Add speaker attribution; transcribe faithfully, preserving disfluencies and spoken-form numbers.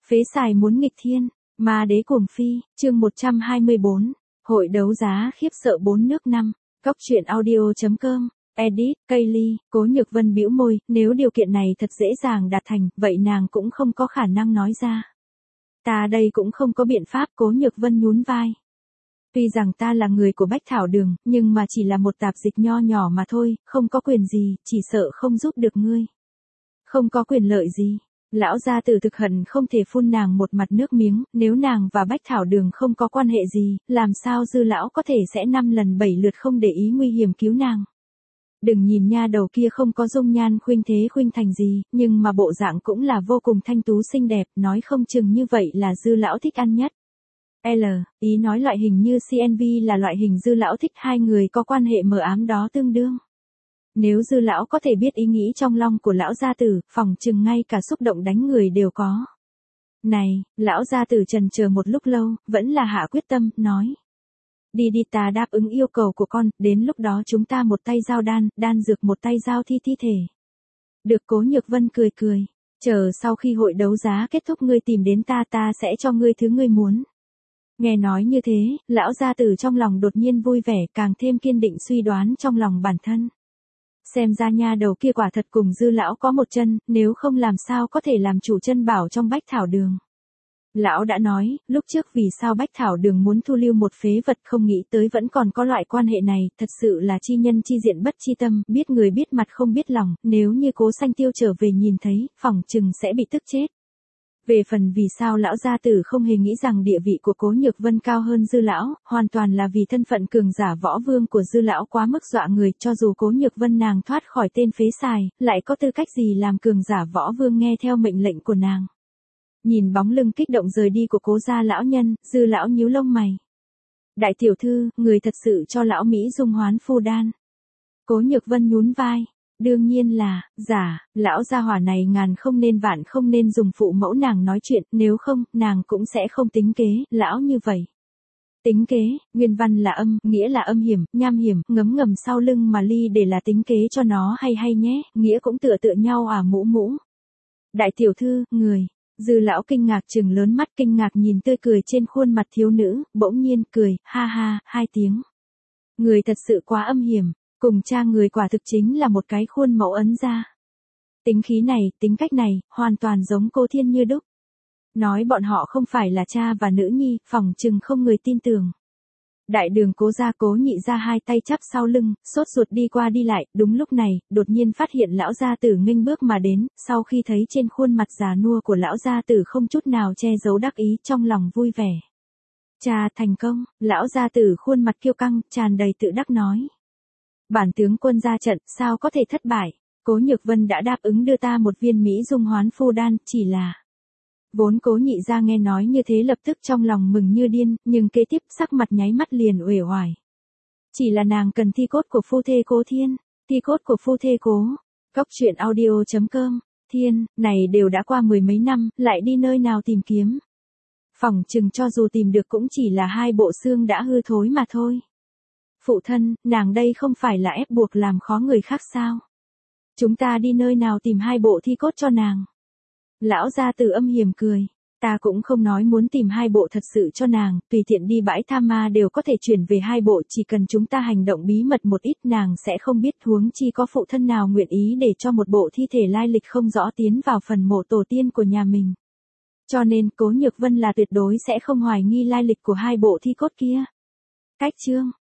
Speaker 1: Phế xài muốn nghịch thiên, ma đế cuồng phi, chương một trăm hai mươi bốn, hội đấu giá khiếp sợ bốn nước năm, Cóc truyện audio.com, edit, Kaylee, Cố Nhược Vân bĩu môi, nếu điều kiện này thật dễ dàng đạt thành, vậy nàng cũng không có khả năng nói ra. Ta đây cũng không có biện pháp, Cố Nhược Vân nhún vai. Tuy rằng ta là người của Bách Thảo Đường, nhưng mà chỉ là một tạp dịch nho nhỏ mà thôi, không có quyền gì, chỉ sợ không giúp được ngươi. Không có quyền lợi gì. Lão gia tử thực hận không thể phun nàng một mặt nước miếng, nếu nàng và Bách Thảo Đường không có quan hệ gì, làm sao Dư lão có thể sẽ năm lần bảy lượt không để ý nguy hiểm cứu nàng. Đừng nhìn nha đầu kia không có dung nhan khuynh thế khuynh thành gì, nhưng mà bộ dạng cũng là vô cùng thanh tú xinh đẹp, nói không chừng như vậy là Dư lão thích ăn nhất. L, ý nói loại hình như xê en vê là loại hình Dư lão thích, hai người có quan hệ mờ ám đó tương đương. Nếu Dư lão có thể biết ý nghĩ trong lòng của lão gia tử, phòng chừng ngay cả xúc động đánh người đều có. Này, lão gia tử trần chờ một lúc lâu, vẫn là hạ quyết tâm, nói. Đi đi, ta đáp ứng yêu cầu của con, đến lúc đó chúng ta một tay giao đan, đan dược một tay giao thi thi thể. Được. Cố Nhược Vân cười cười, chờ sau khi hội đấu giá kết thúc ngươi tìm đến ta, ta sẽ cho ngươi thứ ngươi muốn. Nghe nói như thế, lão gia tử trong lòng đột nhiên vui vẻ, càng thêm kiên định suy đoán trong lòng bản thân. Xem ra nha đầu kia quả thật cùng Dư lão có một chân, nếu không làm sao có thể làm chủ chân bảo trong Bách Thảo Đường. Lão đã nói, lúc trước vì sao Bách Thảo Đường muốn thu lưu một phế vật, không nghĩ tới vẫn còn có loại quan hệ này, thật sự là chi nhân chi diện bất chi tâm, biết người biết mặt không biết lòng, nếu như Cố Sanh Tiêu trở về nhìn thấy, phỏng chừng sẽ bị tức chết. Về phần vì sao lão gia tử không hề nghĩ rằng địa vị của Cố Nhược Vân cao hơn Dư lão, hoàn toàn là vì thân phận cường giả võ vương của Dư lão quá mức dọa người, cho dù Cố Nhược Vân nàng thoát khỏi tên phế xài, lại có tư cách gì làm cường giả võ vương nghe theo mệnh lệnh của nàng. Nhìn bóng lưng kích động rời đi của Cố gia lão nhân, Dư lão nhíu lông mày. Đại tiểu thư, người thật sự cho lão Mỹ dung hoán phu đan. Cố Nhược Vân nhún vai. Đương nhiên là, giả, lão gia hỏa này ngàn không nên vạn không nên dùng phụ mẫu nàng nói chuyện, nếu không, nàng cũng sẽ không tính kế, lão như vậy. Tính kế, nguyên văn là âm, nghĩa là âm hiểm, nham hiểm, ngấm ngầm sau lưng mà ly để là tính kế cho nó hay hay nhé, nghĩa cũng tựa tựa nhau à mũ mũ. Đại tiểu thư, người, Dư lão kinh ngạc trừng lớn mắt, kinh ngạc nhìn tươi cười trên khuôn mặt thiếu nữ, bỗng nhiên cười, ha ha, hai tiếng. Người thật sự quá âm hiểm. Cùng cha người quả thực chính là một cái khuôn mẫu ấn ra. Tính khí này, tính cách này, hoàn toàn giống Cố Thiên như đúc. Nói bọn họ không phải là cha và nữ nhi, phỏng chừng không người tin tưởng. Đại đường Cố gia Cố Nhị gia hai tay chắp sau lưng, sốt ruột đi qua đi lại, đúng lúc này, đột nhiên phát hiện lão gia tử nghênh bước mà đến, sau khi thấy trên khuôn mặt già nua của lão gia tử không chút nào che giấu đắc ý, trong lòng vui vẻ. Cha thành công, lão gia tử khuôn mặt kiêu căng, tràn đầy tự đắc nói. Bản tướng quân ra trận, sao có thể thất bại, Cố Nhược Vân đã đáp ứng đưa ta một viên Mỹ dung hoán phu đan, chỉ là... Vốn Cố Nhị gia nghe nói như thế lập tức trong lòng mừng như điên, nhưng kế tiếp sắc mặt nháy mắt liền uể oải. Chỉ là nàng cần thi cốt của phu thê Cố Thiên, thi cốt của phu thê Cố. Cóc truyện audio.com, Thiên, này đều đã qua mười mấy năm, lại đi nơi nào tìm kiếm. Phỏng chừng cho dù tìm được cũng chỉ là hai bộ xương đã hư thối mà thôi. Phụ thân, nàng đây không phải là ép buộc làm khó người khác sao? Chúng ta đi nơi nào tìm hai bộ thi cốt cho nàng? Lão gia tử âm hiểm cười. Ta cũng không nói muốn tìm hai bộ thật sự cho nàng, tùy tiện đi bãi tha ma đều có thể chuyển về hai bộ, chỉ cần chúng ta hành động bí mật một ít nàng sẽ không biết, huống chi có phụ thân nào nguyện ý để cho một bộ thi thể lai lịch không rõ tiến vào phần mộ tổ tiên của nhà mình. Cho nên Cố Nhược Vân là tuyệt đối sẽ không hoài nghi lai lịch của hai bộ thi cốt kia. Cách chương